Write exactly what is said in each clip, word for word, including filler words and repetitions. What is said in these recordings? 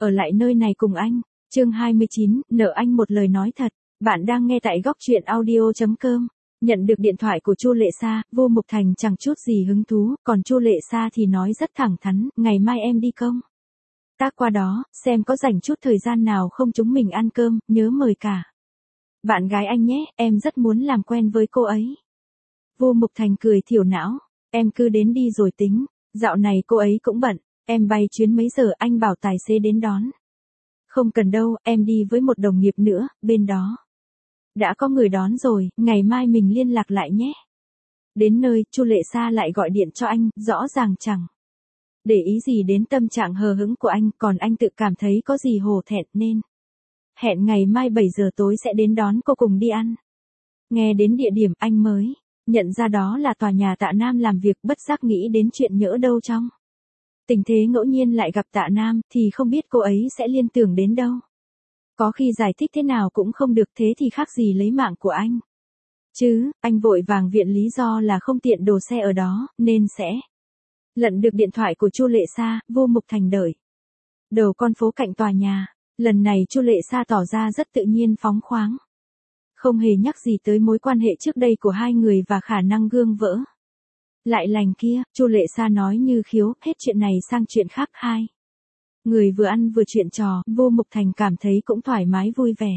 ở lại nơi này cùng anh. Chương hai mươi chín, nợ anh một lời nói thật. Bạn đang nghe tại góc truyện audio chấm com. Nhận được điện thoại của Chu Lệ Sa, Vô Mục Thành chẳng chút gì hứng thú, còn Chu Lệ Sa thì nói rất thẳng thắn, ngày mai em đi công tác qua đó, xem có rảnh chút thời gian nào không chúng mình ăn cơm, nhớ mời cả bạn gái anh nhé, em rất muốn làm quen với cô ấy. Vô Mục Thành cười thiểu não, em cứ đến đi rồi tính, dạo này cô ấy cũng bận, em bay chuyến mấy giờ anh bảo tài xế đến đón. Không cần đâu, em đi với một đồng nghiệp nữa, bên đó đã có người đón rồi, ngày mai mình liên lạc lại nhé. Đến nơi, Chu Lệ Sa lại gọi điện cho anh, rõ ràng chẳng để ý gì đến tâm trạng hờ hững của anh, còn anh tự cảm thấy có gì hổ thẹn nên hẹn ngày mai bảy giờ tối sẽ đến đón cô cùng đi ăn. Nghe đến địa điểm anh mới nhận ra đó là tòa nhà Tạ Nam làm việc, bất giác nghĩ đến chuyện nhỡ đâu trong tình thế ngẫu nhiên lại gặp Tạ Nam thì không biết cô ấy sẽ liên tưởng đến đâu. Có khi giải thích thế nào cũng không được, thế thì khác gì lấy mạng của anh. Chứ, anh vội vàng viện lý do là không tiện đổ xe ở đó, nên sẽ lận được điện thoại của Chu Lệ Sa. Vô Mục Thành đợi đầu con phố cạnh tòa nhà. Lần này Chu Lệ Sa tỏ ra rất tự nhiên phóng khoáng, không hề nhắc gì tới mối quan hệ trước đây của hai người và khả năng gương vỡ lại lành kia. Chu Lệ Sa nói như khiếu, hết chuyện này sang chuyện khác. Hai người vừa ăn vừa chuyện trò, Vô Mục Thành cảm thấy cũng thoải mái vui vẻ.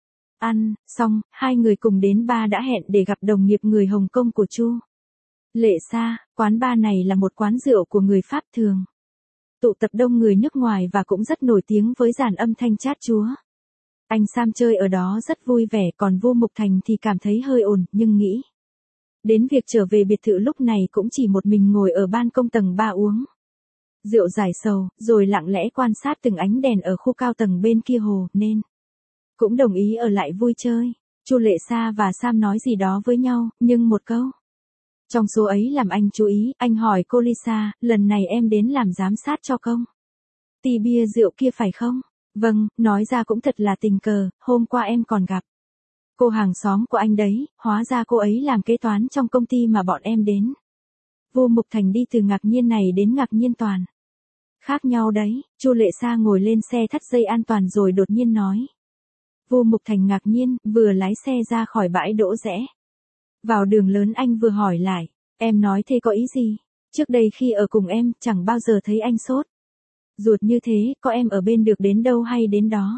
Ăn xong, hai người cùng đến bar đã hẹn để gặp đồng nghiệp người Hồng Kông của Chu Lệ Sa. Quán bar này là một quán rượu của người Pháp thường tụ tập đông người nước ngoài và cũng rất nổi tiếng với dàn âm thanh chát chúa. Anh Sam chơi ở đó rất vui vẻ, còn Vô Mục Thành thì cảm thấy hơi ồn, nhưng nghĩ đến việc trở về biệt thự lúc này cũng chỉ một mình ngồi ở ban công tầng ba uống rượu giải sầu, rồi lặng lẽ quan sát từng ánh đèn ở khu cao tầng bên kia hồ, nên cũng đồng ý ở lại vui chơi. Chu Lệ Sa và Sam nói gì đó với nhau, nhưng một câu trong số ấy làm anh chú ý. Anh hỏi cô Lisa, lần này em đến làm giám sát cho công ty bia rượu kia phải không? Vâng, nói ra cũng thật là tình cờ, hôm qua em còn gặp cô hàng xóm của anh đấy, hóa ra cô ấy làm kế toán trong công ty mà bọn em đến. Vô Mục Thành đi từ ngạc nhiên này đến ngạc nhiên toàn khác nhau đấy. Chu Lệ Sa ngồi lên xe thắt dây an toàn rồi đột nhiên nói. Vô Mục Thành ngạc nhiên, vừa lái xe ra khỏi bãi đỗ rẽ vào đường lớn anh vừa hỏi lại, em nói thế có ý gì? Trước đây khi ở cùng em, chẳng bao giờ thấy anh sốt ruột như thế, có em ở bên được đến đâu hay đến đó.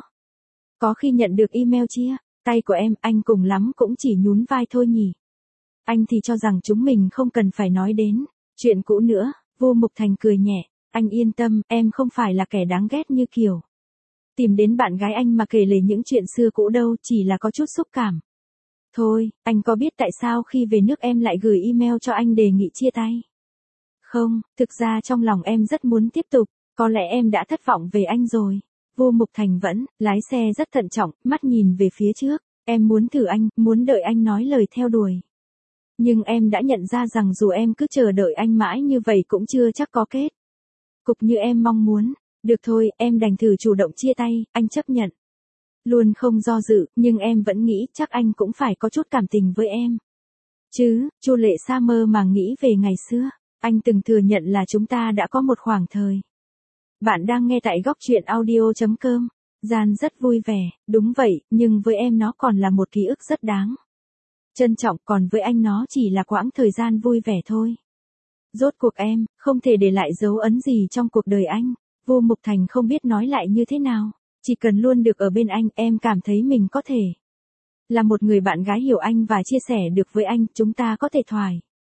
Có khi nhận được email chia tay của em, anh cùng lắm cũng chỉ nhún vai thôi nhỉ. Anh thì cho rằng chúng mình không cần phải nói đến chuyện cũ nữa. Vô Mục Thành cười nhẹ, anh yên tâm, em không phải là kẻ đáng ghét như kiểu tìm đến bạn gái anh mà kể lể những chuyện xưa cũ đâu, chỉ là có chút xúc cảm thôi. Anh có biết tại sao khi về nước em lại gửi email cho anh đề nghị chia tay không? Thực ra trong lòng em rất muốn tiếp tục, có lẽ em đã thất vọng về anh rồi. Vô Mục Thành vẫn lái xe rất thận trọng, mắt nhìn về phía trước. Em muốn thử anh, muốn đợi anh nói lời theo đuổi. Nhưng em đã nhận ra rằng dù em cứ chờ đợi anh mãi như vậy cũng chưa chắc có kết cục như em mong muốn. Được thôi, em đành thử chủ động chia tay, anh chấp nhận. Luôn không do dự, nhưng em vẫn nghĩ chắc anh cũng phải có chút cảm tình với em. Chứ, Chu Lệ Sa mơ màng nghĩ về ngày xưa. Anh từng thừa nhận là chúng ta đã có một khoảng thời. Bạn đang nghe tại góc truyện audio chấm com. Gian rất vui vẻ, đúng vậy, nhưng với em nó còn là một ký ức rất đáng trân trọng, còn với anh nó chỉ là quãng thời gian vui vẻ thôi. Rốt cuộc em không thể để lại dấu ấn gì trong cuộc đời anh. Vô Mục Thành không biết nói lại như thế nào. Chỉ cần luôn được ở bên anh, em cảm thấy mình có thể là một người bạn gái hiểu anh và chia sẻ được với anh, chúng ta có thể thoải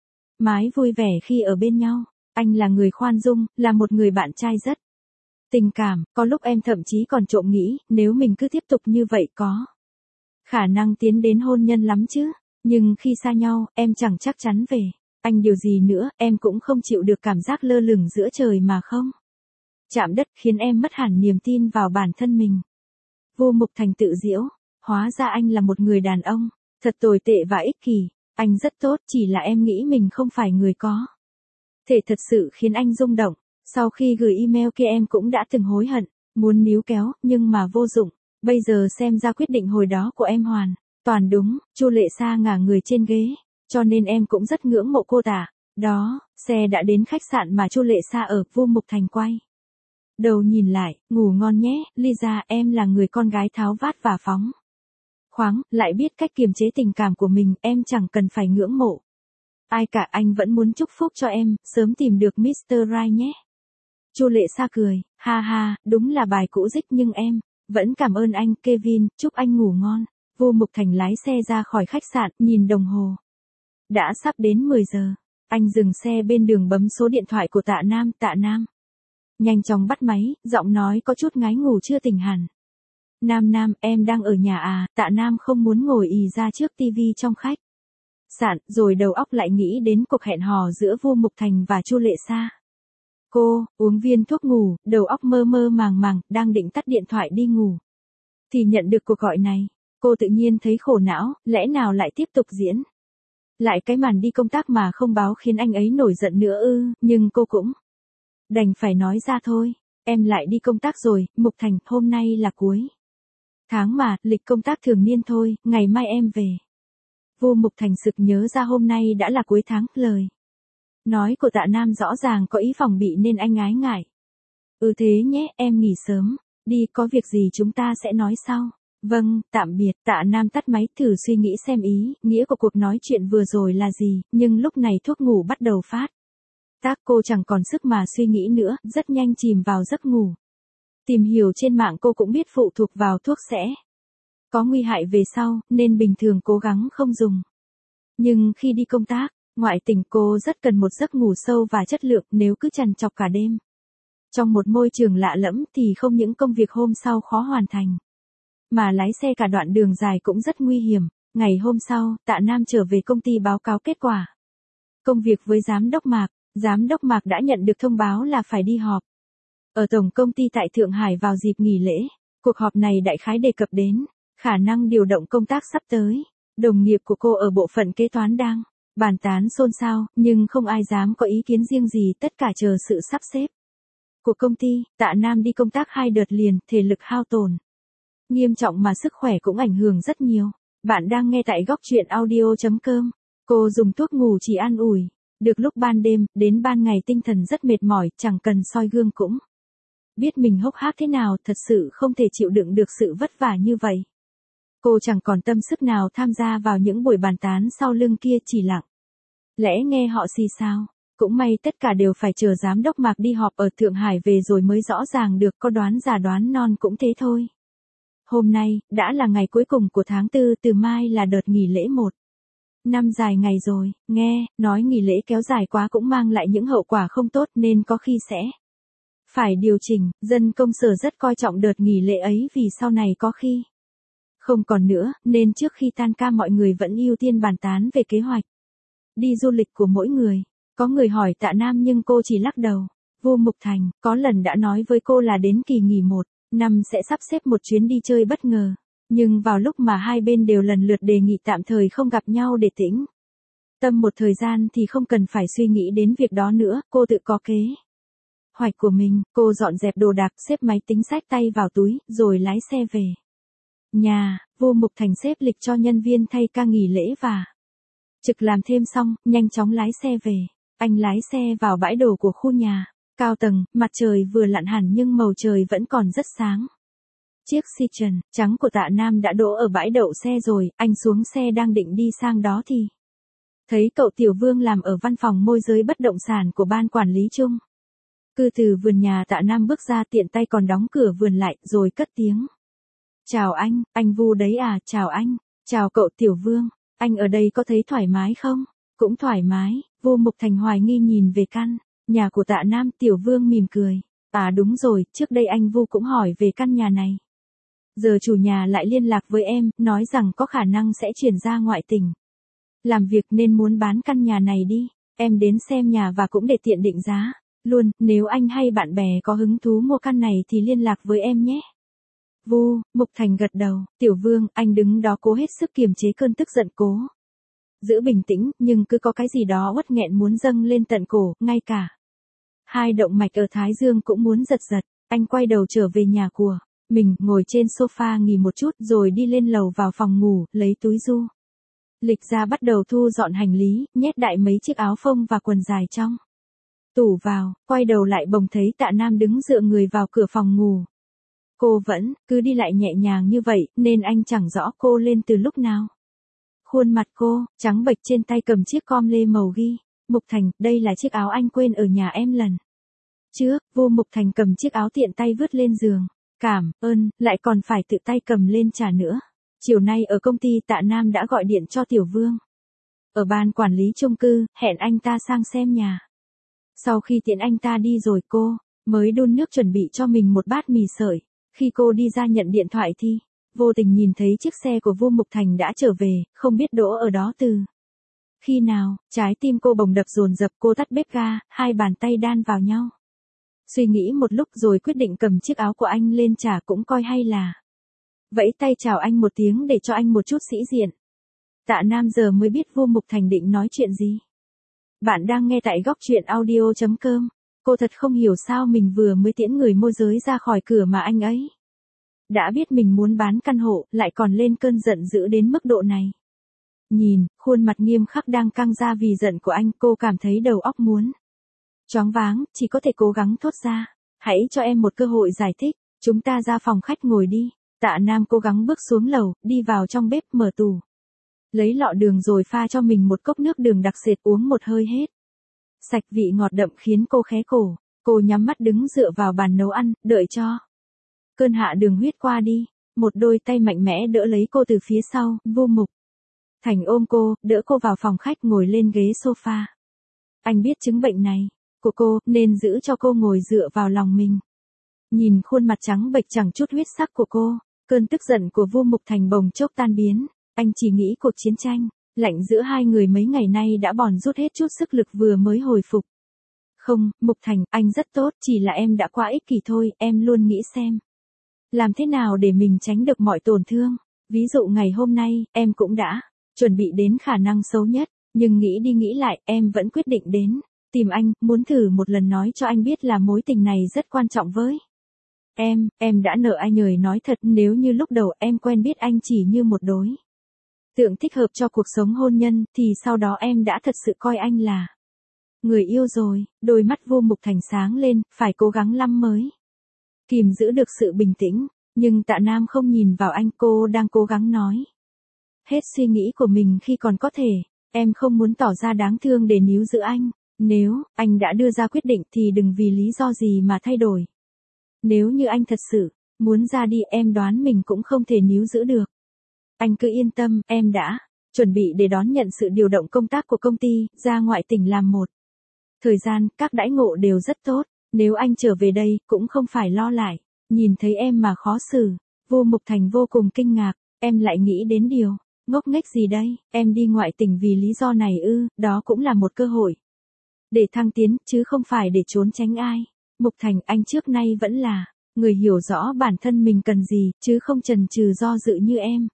mái vui vẻ khi ở bên nhau. Anh là người khoan dung, là một người bạn trai rất tình cảm, có lúc em thậm chí còn trộm nghĩ, nếu mình cứ tiếp tục như vậy có khả năng tiến đến hôn nhân lắm chứ. Nhưng khi xa nhau, em chẳng chắc chắn về anh điều gì nữa, em cũng không chịu được cảm giác lơ lửng giữa trời mà không chạm đất, khiến em mất hẳn niềm tin vào bản thân mình. Vô Mục Thành tự giễu, hóa ra anh là một người đàn ông thật tồi tệ và ích kỷ. Anh rất tốt, chỉ là em nghĩ mình không phải người có thể thật sự khiến anh rung động. Sau khi gửi email kia em cũng đã từng hối hận, muốn níu kéo, nhưng mà vô dụng. Bây giờ xem ra quyết định hồi đó của em hoàn toàn đúng. Chu Lệ Sa ngả người trên ghế, cho nên em cũng rất ngưỡng mộ cô ta. Đó, xe đã đến khách sạn mà Chu Lệ Sa ở. Vô Mục Thành quay Đầu nhìn lại, ngủ ngon nhé, Lisa, em là người con gái tháo vát và phóng khoáng, lại biết cách kiềm chế tình cảm của mình, em chẳng cần phải ngưỡng mộ ai cả, anh vẫn muốn chúc phúc cho em, sớm tìm được mít tơ Right nhé. Chu Lệ Sa cười, ha ha, đúng là bài cũ dích nhưng em vẫn cảm ơn anh, Kevin, chúc anh ngủ ngon. Vô Mục Thành lái xe ra khỏi khách sạn, nhìn đồng hồ. Đã sắp đến mười giờ. Anh dừng xe bên đường bấm số điện thoại của Tạ Nam, Tạ Nam. Nhanh chóng bắt máy, giọng nói có chút ngái ngủ chưa tỉnh hẳn. Nam Nam, em đang ở nhà à, Tạ Nam không muốn ngồi ì ra trước tivi trong khách sạn, rồi đầu óc lại nghĩ đến cuộc hẹn hò giữa Vô Mục Thành và Chu Lệ Sa. Cô, uống viên thuốc ngủ, đầu óc mơ mơ màng màng, đang định tắt điện thoại đi ngủ. Thì nhận được cuộc gọi này, cô tự nhiên thấy khổ não, lẽ nào lại tiếp tục diễn. Lại cái màn đi công tác mà không báo khiến anh ấy nổi giận nữa ư, nhưng cô cũng đành phải nói ra thôi. Em lại đi công tác rồi, Mục Thành, hôm nay là cuối tháng mà, lịch công tác thường niên thôi, ngày mai em về. Vô Mục Thành sực nhớ ra hôm nay đã là cuối tháng, lời nói của Tạ Nam rõ ràng có ý phòng bị nên anh ái ngại. Ừ thế nhé, em nghỉ sớm, đi, có việc gì chúng ta sẽ nói sau. Vâng, tạm biệt, Tạ Nam tắt máy, thử suy nghĩ xem ý, nghĩa của cuộc nói chuyện vừa rồi là gì, nhưng lúc này thuốc ngủ bắt đầu phát tác, cô chẳng còn sức mà suy nghĩ nữa, rất nhanh chìm vào giấc ngủ. Tìm hiểu trên mạng cô cũng biết phụ thuộc vào thuốc sẽ có nguy hại về sau, nên bình thường cố gắng không dùng. Nhưng khi đi công tác, ngoại tình, cô rất cần một giấc ngủ sâu và chất lượng, nếu cứ trằn trọc cả đêm trong một môi trường lạ lẫm thì không những công việc hôm sau khó hoàn thành, mà lái xe cả đoạn đường dài cũng rất nguy hiểm. Ngày hôm sau, Tạ Nam trở về công ty báo cáo kết quả công việc với giám đốc Mạc. Giám đốc Mạc đã nhận được thông báo là phải đi họp ở tổng công ty tại Thượng Hải vào dịp nghỉ lễ. Cuộc họp này đại khái đề cập đến khả năng điều động công tác sắp tới. Đồng nghiệp của cô ở bộ phận kế toán đang bàn tán xôn xao, nhưng không ai dám có ý kiến riêng gì, tất cả chờ sự sắp xếp của công ty. Tạ Nam đi công tác hai đợt liền, thể lực hao tổn nghiêm trọng mà sức khỏe cũng ảnh hưởng rất nhiều. Bạn đang nghe tại góc truyện audio chấm com. Cô dùng thuốc ngủ chỉ an ủi được lúc ban đêm, đến ban ngày tinh thần rất mệt mỏi, chẳng cần soi gương cũng biết mình hốc hác thế nào, thật sự không thể chịu đựng được sự vất vả như vậy. Cô chẳng còn tâm sức nào tham gia vào những buổi bàn tán sau lưng kia, chỉ lặng lẽ nghe họ xì xào. Cũng may tất cả đều phải chờ giám đốc Mạc đi họp ở Thượng Hải về rồi mới rõ ràng được, có đoán già đoán non cũng thế thôi. Hôm nay, đã là ngày cuối cùng của tháng tư, từ mai là đợt nghỉ lễ một năm dài ngày rồi. Nghe nói nghỉ lễ kéo dài quá cũng mang lại những hậu quả không tốt, nên có khi sẽ phải điều chỉnh. Dân công sở rất coi trọng đợt nghỉ lễ ấy vì sau này có khi không còn nữa, nên trước khi tan ca mọi người vẫn ưu tiên bàn tán về kế hoạch đi du lịch của mỗi người. Có người hỏi Tạ Nam nhưng cô chỉ lắc đầu. Vô Mục Thành có lần đã nói với cô là đến kỳ nghỉ một năm sẽ sắp xếp một chuyến đi chơi bất ngờ. Nhưng vào lúc mà hai bên đều lần lượt đề nghị tạm thời không gặp nhau để tĩnh tâm một thời gian thì không cần phải suy nghĩ đến việc đó nữa, cô tự có kế hoạch của mình. Cô dọn dẹp đồ đạc, xếp máy tính xách tay vào túi, rồi lái xe về nhà. Vô Mục Thành xếp lịch cho nhân viên thay ca nghỉ lễ và trực làm thêm xong, nhanh chóng lái xe về. Anh lái xe vào bãi đổ của khu nhà cao tầng, mặt trời vừa lặn hẳn nhưng màu trời vẫn còn rất sáng. Chiếc Citroen trắng của Tạ Nam đã đỗ ở bãi đậu xe rồi, anh xuống xe đang định đi sang đó thì thấy cậu Tiểu Vương làm ở văn phòng môi giới bất động sản của ban quản lý chung cư. Từ vườn nhà Tạ Nam bước ra, tiện tay còn đóng cửa vườn lại, rồi cất tiếng. Chào anh, anh Vu đấy à, chào anh, chào cậu Tiểu Vương, anh ở đây có thấy thoải mái không? Cũng thoải mái. Vô Mục Thành hoài nghi nhìn về căn nhà của Tạ Nam. Tiểu Vương mỉm cười. À đúng rồi, trước đây anh Vu cũng hỏi về căn nhà này. Giờ chủ nhà lại liên lạc với em, nói rằng có khả năng sẽ chuyển ra ngoại tỉnh làm việc nên muốn bán căn nhà này đi. Em đến xem nhà và cũng để tiện định giá luôn, nếu anh hay bạn bè có hứng thú mua căn này thì liên lạc với em nhé. Vu Mục Thành gật đầu. Tiểu Vương, anh đứng đó cố hết sức kiềm chế cơn tức giận, cố giữ bình tĩnh, nhưng cứ có cái gì đó uất nghẹn muốn dâng lên tận cổ, ngay cả hai động mạch ở thái dương cũng muốn giật giật. Anh quay đầu trở về nhà của mình, ngồi trên sofa nghỉ một chút rồi đi lên lầu vào phòng ngủ, lấy túi du lịch ra bắt đầu thu dọn hành lý, nhét đại mấy chiếc áo phông và quần dài trong tủ vào, quay đầu lại bỗng thấy Tạ Nam đứng dựa người vào cửa phòng ngủ. Cô vẫn cứ đi lại nhẹ nhàng như vậy, nên anh chẳng rõ cô lên từ lúc nào. Khuôn mặt cô, trắng bệch, trên tay cầm chiếc com lê màu ghi. Mục Thành, đây là chiếc áo anh quên ở nhà em lần trước. Vô Mục Thành cầm chiếc áo tiện tay vứt lên giường. Cảm ơn, lại còn phải tự tay cầm lên trả nữa. Chiều nay ở công ty Tạ Nam đã gọi điện cho Tiểu Vương. Ở ban quản lý chung cư, hẹn anh ta sang xem nhà. Sau khi tiễn anh ta đi rồi cô mới đun nước chuẩn bị cho mình một bát mì sợi. Khi cô đi ra nhận điện thoại thì vô tình nhìn thấy chiếc xe của Vô Mục Thành đã trở về, không biết đỗ ở đó từ khi nào. Trái tim cô bồng đập dồn dập, cô tắt bếp ga, hai bàn tay đan vào nhau. Suy nghĩ một lúc rồi quyết định cầm chiếc áo của anh lên trả, cũng coi hay là vẫy tay chào anh một tiếng để cho anh một chút sĩ diện. Tạ Nam giờ mới biết Vô Mục Thành định nói chuyện gì. Bạn đang nghe tại góc truyện audio chấm com. Cô thật không hiểu sao mình vừa mới tiễn người môi giới ra khỏi cửa mà anh ấy đã biết mình muốn bán căn hộ, lại còn lên cơn giận dữ đến mức độ này. Nhìn khuôn mặt nghiêm khắc đang căng ra vì giận của anh, cô cảm thấy đầu óc muốn choáng váng, chỉ có thể cố gắng thốt ra. Hãy cho em một cơ hội giải thích, chúng ta ra phòng khách ngồi đi. Tạ Nam cố gắng bước xuống lầu, đi vào trong bếp, mở tủ, lấy lọ đường rồi pha cho mình một cốc nước đường đặc sệt, uống một hơi hết sạch, vị ngọt đậm khiến cô khé cổ. Cô nhắm mắt đứng dựa vào bàn nấu ăn, đợi cho cơn hạ đường huyết qua đi. Một đôi tay mạnh mẽ đỡ lấy cô từ phía sau. Vô Mục Thành ôm cô, đỡ cô vào phòng khách, ngồi lên ghế sofa. Anh biết chứng bệnh này của cô, nên giữ cho cô ngồi dựa vào lòng mình. Nhìn khuôn mặt trắng bệch chẳng chút huyết sắc của cô, cơn tức giận của Vô Mục Thành bỗng chốc tan biến. Anh chỉ nghĩ cuộc chiến tranh lạnh giữa hai người mấy ngày nay đã bòn rút hết chút sức lực vừa mới hồi phục. Không, Mục Thành, anh rất tốt, chỉ là em đã quá ích kỷ thôi. Em luôn nghĩ xem làm thế nào để mình tránh được mọi tổn thương. Ví dụ ngày hôm nay, em cũng đã chuẩn bị đến khả năng xấu nhất, nhưng nghĩ đi nghĩ lại, em vẫn quyết định đến tìm anh, muốn thử một lần nói cho anh biết là mối tình này rất quan trọng với em. Em đã nợ anh lời nói thật, nếu như lúc đầu em quen biết anh chỉ như một đối tượng thích hợp cho cuộc sống hôn nhân, thì sau đó em đã thật sự coi anh là người yêu rồi. Đôi mắt Vô Mục Thành sáng lên, phải cố gắng lắm mới kìm giữ được sự bình tĩnh. Nhưng Tạ Nam không nhìn vào anh, cô đang cố gắng nói hết suy nghĩ của mình khi còn có thể. Em không muốn tỏ ra đáng thương để níu giữ anh. Nếu anh đã đưa ra quyết định thì đừng vì lý do gì mà thay đổi. Nếu như anh thật sự muốn ra đi, em đoán mình cũng không thể níu giữ được. Anh cứ yên tâm, em đã chuẩn bị để đón nhận sự điều động công tác của công ty, ra ngoại tỉnh làm một thời gian, các đãi ngộ đều rất tốt. Nếu anh trở về đây, cũng không phải lo lại nhìn thấy em mà khó xử. Vô Mục Thành vô cùng kinh ngạc. Em lại nghĩ đến điều ngốc nghếch gì đây? Em đi ngoại tỉnh vì lý do này ư? Đó cũng là một cơ hội để thăng tiến, chứ không phải để trốn tránh ai. Mục Thành, anh trước nay vẫn là người hiểu rõ bản thân mình cần gì, chứ không chần chừ do dự như em.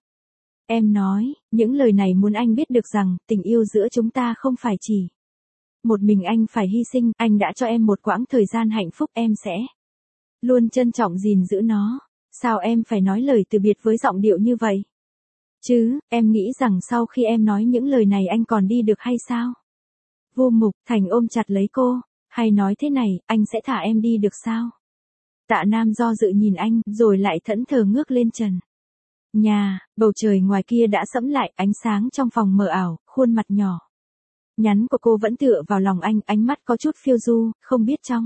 Em nói những lời này muốn anh biết được rằng tình yêu giữa chúng ta không phải chỉ một mình anh phải hy sinh. Anh đã cho em một quãng thời gian hạnh phúc, em sẽ luôn trân trọng gìn giữ nó. Sao em phải nói lời từ biệt với giọng điệu như vậy chứ? Em nghĩ rằng sau khi em nói những lời này anh còn đi được hay sao? Vô Mục Thành ôm chặt lấy cô. Hay nói thế này, anh sẽ thả em đi được sao? Tạ Nam do dự nhìn anh, rồi lại thẫn thờ ngước lên trần nhà. Bầu trời ngoài kia đã sẫm lại, ánh sáng trong phòng mờ ảo, khuôn mặt nhỏ nhắn của cô vẫn tựa vào lòng anh, ánh mắt có chút phiêu du, không biết trong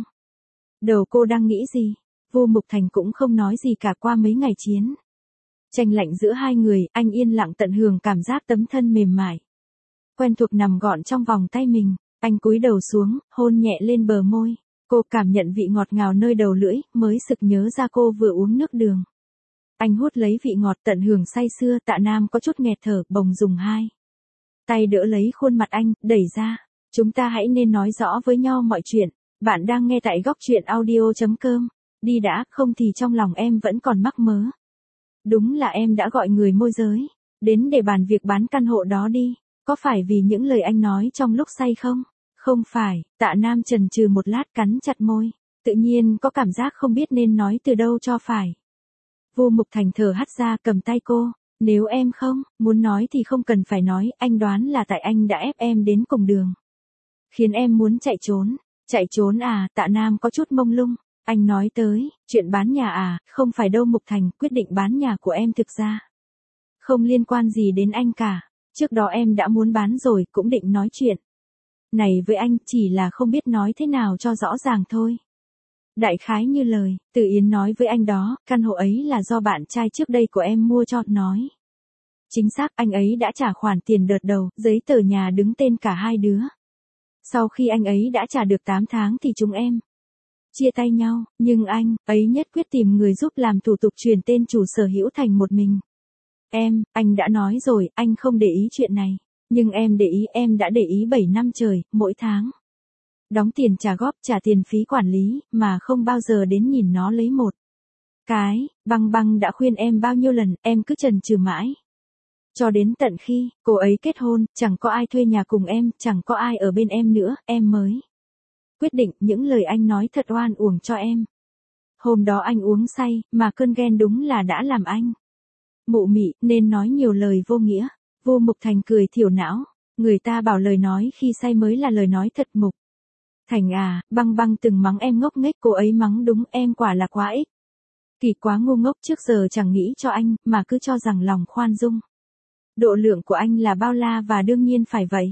đầu cô đang nghĩ gì. Vô Mục Thành cũng không nói gì cả. Qua mấy ngày chiến tranh lạnh giữa hai người, anh yên lặng tận hưởng cảm giác tấm thân mềm mại quen thuộc nằm gọn trong vòng tay mình. Anh cúi đầu xuống, hôn nhẹ lên bờ môi. Cô cảm nhận vị ngọt ngào nơi đầu lưỡi, mới sực nhớ ra cô vừa uống nước đường. Anh hút lấy vị ngọt tận hưởng say sưa. Tạ Nam có chút nghẹt thở, bồng dùng hai tay đỡ lấy khuôn mặt anh, đẩy ra. Chúng ta hãy nên nói rõ với nhau mọi chuyện. Bạn đang nghe tại góc truyện audio chấm com. Đi đã, không thì trong lòng em vẫn còn mắc mớ. Đúng là em đã gọi người môi giới đến để bàn việc bán căn hộ đó đi. Có phải vì những lời anh nói trong lúc say không? Không phải. Tạ Nam chần chừ một lát, cắn chặt môi. Tự nhiên có cảm giác không biết nên nói từ đâu cho phải. Vô Mục Thành thở hắt ra, cầm tay cô. Nếu em không muốn nói thì không cần phải nói. Anh đoán là tại anh đã ép em đến cùng đường, khiến em muốn chạy trốn. Chạy trốn à, Tạ Nam có chút mông lung. Anh nói tới, chuyện bán nhà à, không phải đâu Mục Thành, quyết định bán nhà của em thực ra không liên quan gì đến anh cả. Trước đó em đã muốn bán rồi, cũng định nói chuyện này với anh, chỉ là không biết nói thế nào cho rõ ràng thôi. Đại khái như lời Từ Yến nói với anh đó, căn hộ ấy là do bạn trai trước đây của em mua cho, nói. Chính xác, anh ấy đã trả khoản tiền đợt đầu, giấy tờ nhà đứng tên cả hai đứa. Sau khi anh ấy đã trả được tám tháng thì chúng em chia tay nhau, nhưng anh ấy nhất quyết tìm người giúp làm thủ tục chuyển tên chủ sở hữu thành một mình. Em, anh đã nói rồi, anh không để ý chuyện này. Nhưng em để ý, em đã để ý bảy năm trời, mỗi tháng đóng tiền trả góp, trả tiền phí quản lý, mà không bao giờ đến nhìn nó lấy một cái. Băng Băng đã khuyên em bao nhiêu lần, em cứ chần chừ mãi. Cho đến tận khi cô ấy kết hôn, chẳng có ai thuê nhà cùng em, chẳng có ai ở bên em nữa, em mới quyết định những lời anh nói thật oan uổng cho em. Hôm đó anh uống say, mà cơn ghen đúng là đã làm anh mụ mị, nên nói nhiều lời vô nghĩa. Vô Mục Thành cười thiểu não. Người ta bảo lời nói khi say mới là lời nói thật. Mục Thành à, Băng Băng từng mắng em ngốc nghếch, cô ấy mắng đúng, em quả là quá ích kỳ, quá ngu ngốc, trước giờ chẳng nghĩ cho anh, mà cứ cho rằng lòng khoan dung độ lượng của anh là bao la và đương nhiên phải vậy.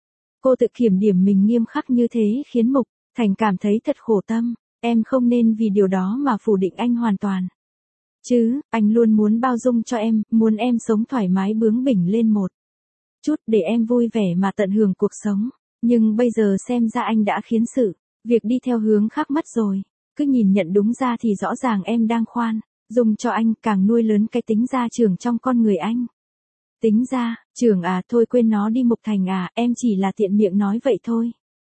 Cô tự kiểm điểm mình nghiêm khắc như thế khiến Mục Thành cảm thấy thật khổ tâm. Em không nên vì điều đó mà phủ định anh hoàn toàn. Chứ, anh luôn muốn bao dung cho em, muốn em sống thoải mái bướng bỉnh lên một chút để em vui vẻ mà tận hưởng cuộc sống. Nhưng bây giờ xem ra anh đã khiến sự việc đi theo hướng khác mất rồi. Cứ nhìn nhận đúng ra thì rõ ràng em đang khoan dung cho anh, càng nuôi lớn cái tính gia trưởng trong con người anh. Tính ra, trưởng à, thôi quên nó đi Mục Thành à, em chỉ là tiện miệng nói vậy thôi.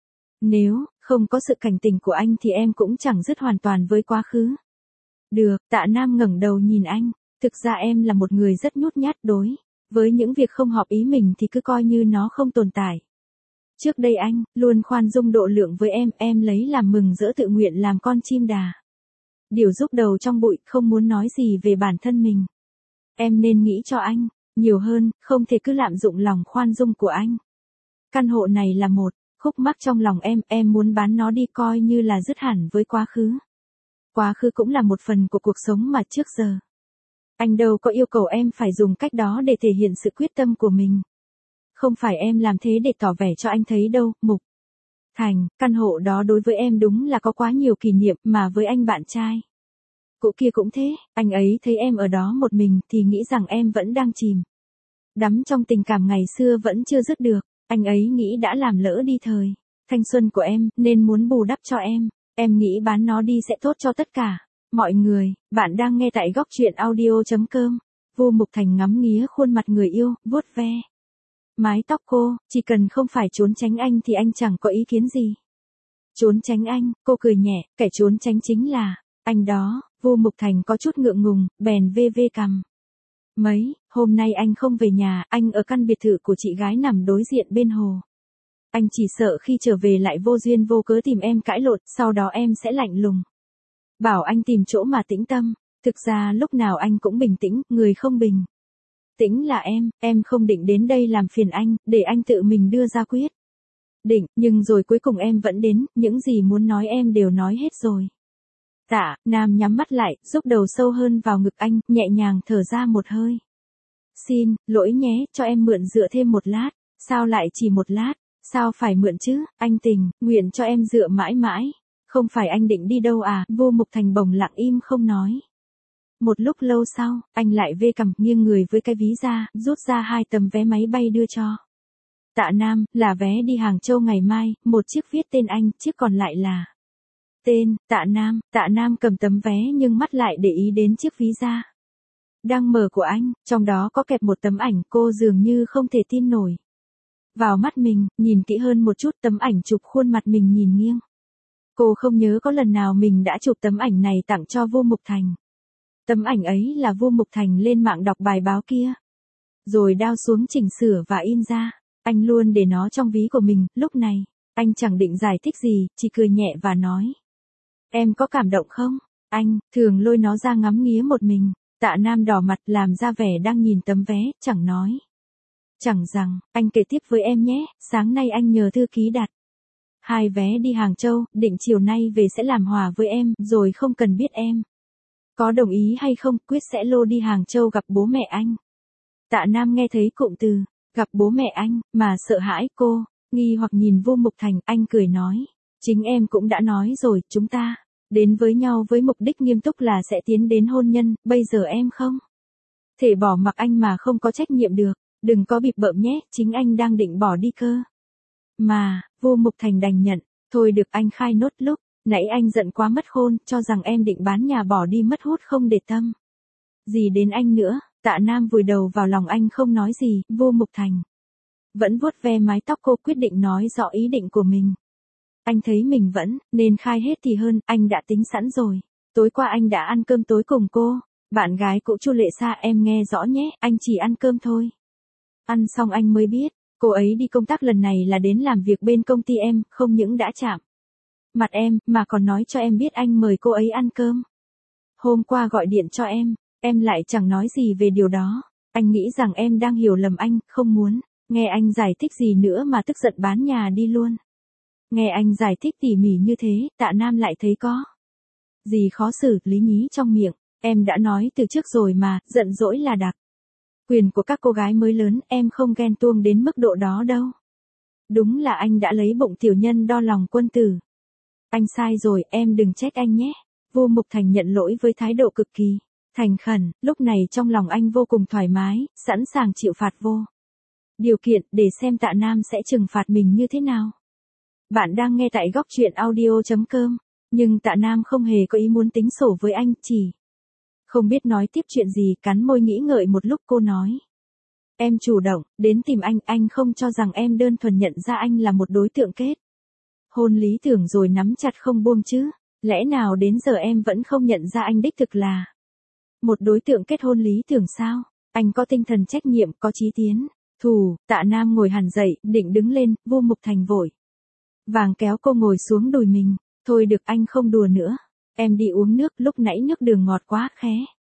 Nếu không có sự cảnh tỉnh của anh thì em cũng chẳng dứt hoàn toàn với quá khứ. Được, Tạ Nam ngẩng đầu nhìn anh. Thực ra em là một người rất nhút nhát, đối với những việc không hợp ý mình thì cứ coi như nó không tồn tại. Trước đây anh luôn khoan dung độ lượng với em, em lấy làm mừng rỡ, tự nguyện làm con chim đà điều rúc đầu trong bụi, không muốn nói gì về bản thân mình. Em nên nghĩ cho anh nhiều hơn, không thể cứ lạm dụng lòng khoan dung của anh. Căn hộ này là một khúc mắc trong lòng em, em muốn bán nó đi coi như là dứt hẳn với quá khứ. Quá khứ cũng là một phần của cuộc sống mà trước giờ. Anh đâu có yêu cầu em phải dùng cách đó để thể hiện sự quyết tâm của mình. Không phải em làm thế để tỏ vẻ cho anh thấy đâu, Mục Thành, căn hộ đó đối với em đúng là có quá nhiều kỷ niệm, mà với anh bạn trai cũ kia cũng thế, anh ấy thấy em ở đó một mình thì nghĩ rằng em vẫn đang chìm đắm trong tình cảm ngày xưa vẫn chưa dứt được. Anh ấy nghĩ đã làm lỡ đi thời thanh xuân của em, nên muốn bù đắp cho em. Em nghĩ bán nó đi sẽ tốt cho tất cả mọi người. Bạn đang nghe tại góc truyện audio chấm com. Vô Mục Thành ngắm nghía khuôn mặt người yêu, vuốt ve mái tóc cô, chỉ cần không phải trốn tránh anh thì anh chẳng có ý kiến gì. Trốn tránh anh, cô cười nhẹ, kẻ trốn tránh chính là anh đó. Vô Mục Thành có chút ngượng ngùng, bèn vê vê cằm. Mấy hôm nay anh không về nhà, anh ở căn biệt thự của chị gái nằm đối diện bên hồ. Anh chỉ sợ khi trở về lại vô duyên vô cớ tìm em cãi lộn, sau đó em sẽ lạnh lùng bảo anh tìm chỗ mà tĩnh tâm. Thực ra lúc nào anh cũng bình tĩnh, người không bình tĩnh là em. Em không định đến đây làm phiền anh, để anh tự mình đưa ra quyết định, nhưng rồi cuối cùng em vẫn đến, những gì muốn nói em đều nói hết rồi. Tạ Nam nhắm mắt lại, rúc đầu sâu hơn vào ngực anh, nhẹ nhàng thở ra một hơi. Xin lỗi nhé, cho em mượn dựa thêm một lát. Sao lại chỉ một lát? Sao phải mượn chứ, anh tình nguyện cho em dựa mãi mãi. Không phải anh định đi đâu à? Vô Mục Thành bồng lặng im không nói. Một lúc lâu sau, anh lại vê cằm, nghiêng người với cái ví ra, rút ra hai tấm vé máy bay đưa cho Tạ Nam, là vé đi Hàng Châu ngày mai, một chiếc viết tên anh, chiếc còn lại là tên Tạ Nam. Tạ Nam cầm tấm vé nhưng mắt lại để ý đến chiếc ví da đang mở của anh, trong đó có kẹp một tấm ảnh, cô dường như không thể tin nổi vào mắt mình, nhìn kỹ hơn một chút, tấm ảnh chụp khuôn mặt mình nhìn nghiêng. Cô không nhớ có lần nào mình đã chụp tấm ảnh này tặng cho Vô Mục Thành. Tấm ảnh ấy là Vô Mục Thành lên mạng đọc bài báo kia, rồi đao xuống chỉnh sửa và in ra. Anh luôn để nó trong ví của mình. Lúc này, anh chẳng định giải thích gì, chỉ cười nhẹ và nói. Em có cảm động không? Anh thường lôi nó ra ngắm nghía một mình. Tạ Nam đỏ mặt làm ra vẻ đang nhìn tấm vé, chẳng nói chẳng rằng. Anh kể tiếp với em nhé, sáng nay anh nhờ thư ký đặt Hai vé đi Hàng Châu, định chiều nay về sẽ làm hòa với em, rồi không cần biết em có đồng ý hay không, quyết sẽ lô đi Hàng Châu gặp bố mẹ anh. Tạ Nam nghe thấy cụm từ, gặp bố mẹ anh, mà sợ hãi. Cô nghi hoặc nhìn Vô Mục Thành, anh cười nói, chính em cũng đã nói rồi, chúng ta đến với nhau với mục đích nghiêm túc là sẽ tiến đến hôn nhân, bây giờ em không thể bỏ mặc anh mà không có trách nhiệm được, đừng có bịp bợm nhé, chính anh đang định bỏ đi cơ. Mà, Vô Mục Thành đành nhận, thôi được anh khai nốt lúc nãy anh giận quá mất khôn, cho rằng em định bán nhà bỏ đi mất hút không để tâm gì đến anh nữa. Tạ Nam vùi đầu vào lòng anh không nói gì. Vô Mục Thành vẫn vuốt ve mái tóc cô, quyết định nói rõ ý định của mình. Anh thấy mình vẫn nên khai hết thì hơn, anh đã tính sẵn rồi. Tối qua anh đã ăn cơm tối cùng cô, bạn gái cũ Chu Lệ Sa, em nghe rõ nhé, anh chỉ ăn cơm thôi. Ăn xong anh mới biết, cô ấy đi công tác lần này là đến làm việc bên công ty em, không những đã chạm mặt em, mà còn nói cho em biết anh mời cô ấy ăn cơm. Hôm qua gọi điện cho em, em lại chẳng nói gì về điều đó. Anh nghĩ rằng em đang hiểu lầm anh, không muốn nghe anh giải thích gì nữa mà tức giận bán nhà đi luôn. Nghe anh giải thích tỉ mỉ như thế, Tạ Nam lại thấy có gì khó xử, lý nhí trong miệng. Em đã nói từ trước rồi mà, giận dỗi là đặc quyền của các cô gái mới lớn, em không ghen tuông đến mức độ đó đâu. Đúng là anh đã lấy bụng tiểu nhân đo lòng quân tử. Anh sai rồi, em đừng trách anh nhé. Vô Mục Thành nhận lỗi với thái độ cực kỳ thành khẩn, lúc này trong lòng anh vô cùng thoải mái, sẵn sàng chịu phạt vô điều kiện, để xem Tạ Nam sẽ trừng phạt mình như thế nào. Bạn đang nghe tại góc truyện audio chấm com, nhưng Tạ Nam không hề có ý muốn tính sổ với anh, chỉ không biết nói tiếp chuyện gì, cắn môi nghĩ ngợi một lúc cô nói. Em chủ động đến tìm anh, anh không cho rằng em đơn thuần nhận ra anh là một đối tượng kết hôn lý tưởng rồi nắm chặt không buông chứ. Lẽ nào đến giờ em vẫn không nhận ra anh đích thực là một đối tượng kết hôn lý tưởng sao? Anh có tinh thần trách nhiệm, có chí tiến thủ. Tạ Nam ngồi hẳn dậy, định đứng lên. Vô Mục Thành vội vàng kéo cô ngồi xuống đùi mình. Thôi được, anh không đùa nữa. Em đi uống nước, lúc nãy nước đường ngọt quá khé.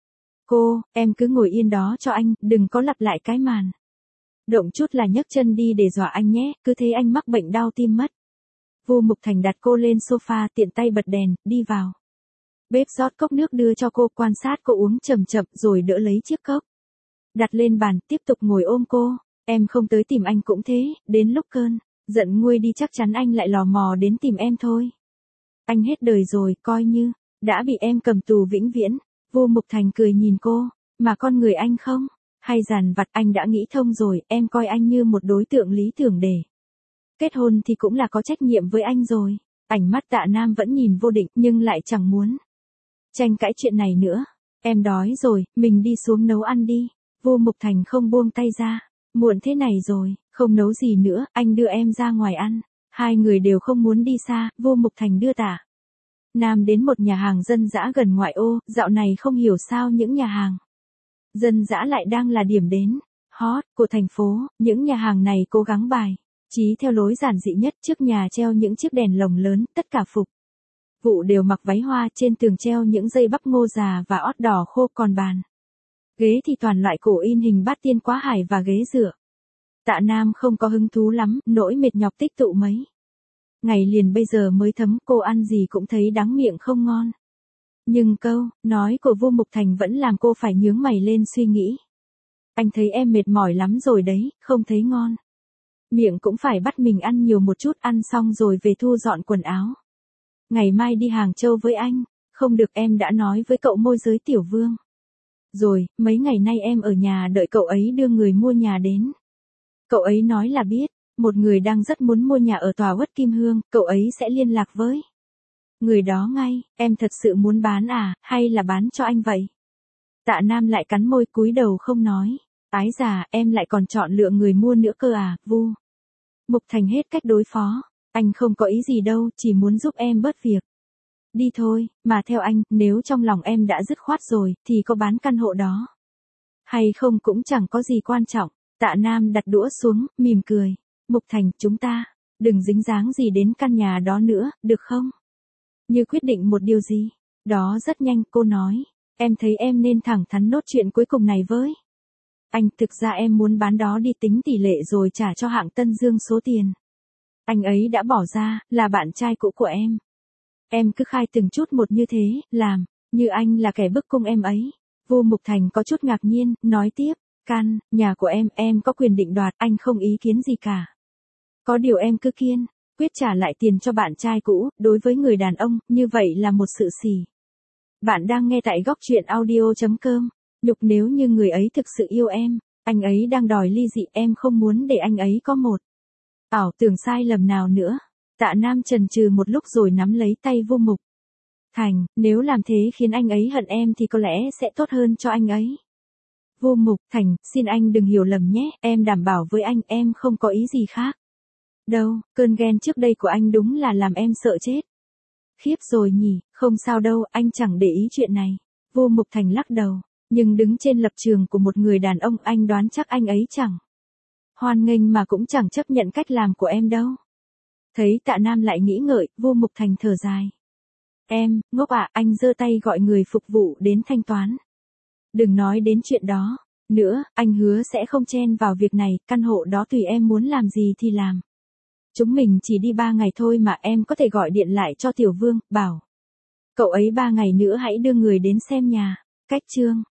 Cô, em cứ ngồi yên đó cho anh, đừng có lặp lại cái màn động chút là nhấc chân đi để dọa anh nhé, cứ thế anh mắc bệnh đau tim mất. Vô Mục Thành đặt cô lên sofa, tiện tay bật đèn, đi vào bếp rót cốc nước đưa cho cô, quan sát cô uống chậm chậm rồi đỡ lấy chiếc cốc đặt lên bàn, tiếp tục ngồi ôm cô. Em không tới tìm anh cũng thế, đến lúc cơn giận nguôi đi chắc chắn anh lại lò mò đến tìm em thôi. Anh hết đời rồi, coi như đã bị em cầm tù vĩnh viễn. Vô Mục Thành cười nhìn cô, mà con người anh không hay dằn vặt, anh đã nghĩ thông rồi, em coi anh như một đối tượng lý tưởng để kết hôn thì cũng là có trách nhiệm với anh rồi. Ánh mắt Tạ Nam vẫn nhìn Vô Định, nhưng lại chẳng muốn tranh cãi chuyện này nữa. Em đói rồi, mình đi xuống nấu ăn đi. Vô Mục Thành không buông tay ra. Muộn thế này rồi, không nấu gì nữa, anh đưa em ra ngoài ăn. Hai người đều không muốn đi xa. Vô Mục Thành đưa Tạ Nam đến một nhà hàng dân dã gần ngoại ô. Dạo này không hiểu sao những nhà hàng dân dã lại đang là điểm đến hot của thành phố. Những nhà hàng này cố gắng bài trí theo lối giản dị nhất, trước nhà treo những chiếc đèn lồng lớn, tất cả phục vụ đều mặc váy hoa, trên tường treo những dây bắp ngô già và ót đỏ khô, còn bàn ghế thì toàn loại cổ in hình bát tiên quá hải và ghế dựa. Tạ Nam không có hứng thú lắm, nỗi mệt nhọc tích tụ mấy ngày liền bây giờ mới thấm, cô ăn gì cũng thấy đắng miệng không ngon. Nhưng câu nói của Vô Mục Thành vẫn làm cô phải nhướng mày lên suy nghĩ. Anh thấy em mệt mỏi lắm rồi đấy, không thấy ngon miệng cũng phải bắt mình ăn nhiều một chút, ăn xong rồi về thu dọn quần áo. Ngày mai đi Hàng Châu với anh. Không được, em đã nói với cậu môi giới Tiểu Vương rồi, mấy ngày nay em ở nhà đợi cậu ấy đưa người mua nhà đến. Cậu ấy nói là biết một người đang rất muốn mua nhà ở tòa Uất Kim Hương, cậu ấy sẽ liên lạc với người đó ngay. Em thật sự muốn bán à, hay là bán cho anh vậy? Tạ Nam lại cắn môi cúi đầu không nói. Ái già, em lại còn chọn lựa người mua nữa cơ à. Vô Mục Thành hết cách đối phó. Anh không có ý gì đâu, chỉ muốn giúp em bớt việc đi thôi. Mà theo anh, nếu trong lòng em đã dứt khoát rồi, thì có bán căn hộ đó hay không cũng chẳng có gì quan trọng. Tạ Nam đặt đũa xuống, mỉm cười. Mục Thành, chúng ta đừng dính dáng gì đến căn nhà đó nữa, được không? Như quyết định một điều gì đó rất nhanh, cô nói. Em thấy em nên thẳng thắn nốt chuyện cuối cùng này với anh. Thực ra em muốn bán đó đi, tính tỷ lệ rồi trả cho hạng Tân Dương số tiền Anh ấy đã bỏ ra, là bạn trai cũ của em. Em cứ khai từng chút một như thế, làm, như anh là kẻ bức cung em ấy. Vu Mục Thành có chút ngạc nhiên, nói tiếp, căn, nhà của em, em có quyền định đoạt, anh không ý kiến gì cả. Có điều em cứ kiên, quyết trả lại tiền cho bạn trai cũ, đối với người đàn ông, như vậy là một sự xỉ. Bạn đang nghe tại góc truyện audio.com, nhục nếu như người ấy thực sự yêu em, anh ấy đang đòi ly dị, em không muốn để anh ấy có một ảo tưởng sai lầm nào nữa. Tạ Nam chần chừ một lúc rồi nắm lấy tay Vu Mục Thành, nếu làm thế khiến anh ấy hận em thì có lẽ sẽ tốt hơn cho anh ấy. Vu Mục Thành, xin anh đừng hiểu lầm nhé, em đảm bảo với anh em không có ý gì khác. Đâu, cơn ghen trước đây của anh đúng là làm em sợ chết. Khiếp rồi nhỉ, không sao đâu, anh chẳng để ý chuyện này. Vu Mục Thành lắc đầu, nhưng đứng trên lập trường của một người đàn ông anh đoán chắc anh ấy chẳng hoan nghênh mà cũng chẳng chấp nhận cách làm của em đâu. Thấy Tạ Nam lại nghĩ ngợi, Vu Mục Thành thở dài. Em, ngốc ạ, anh giơ tay gọi người phục vụ đến thanh toán. Đừng nói đến chuyện đó nữa, anh hứa sẽ không chen vào việc này, căn hộ đó tùy em muốn làm gì thì làm. Chúng mình chỉ đi ba ngày thôi mà, em có thể gọi điện lại cho Tiểu Vương, bảo cậu ấy ba ngày nữa hãy đưa người đến xem nhà. Cách chương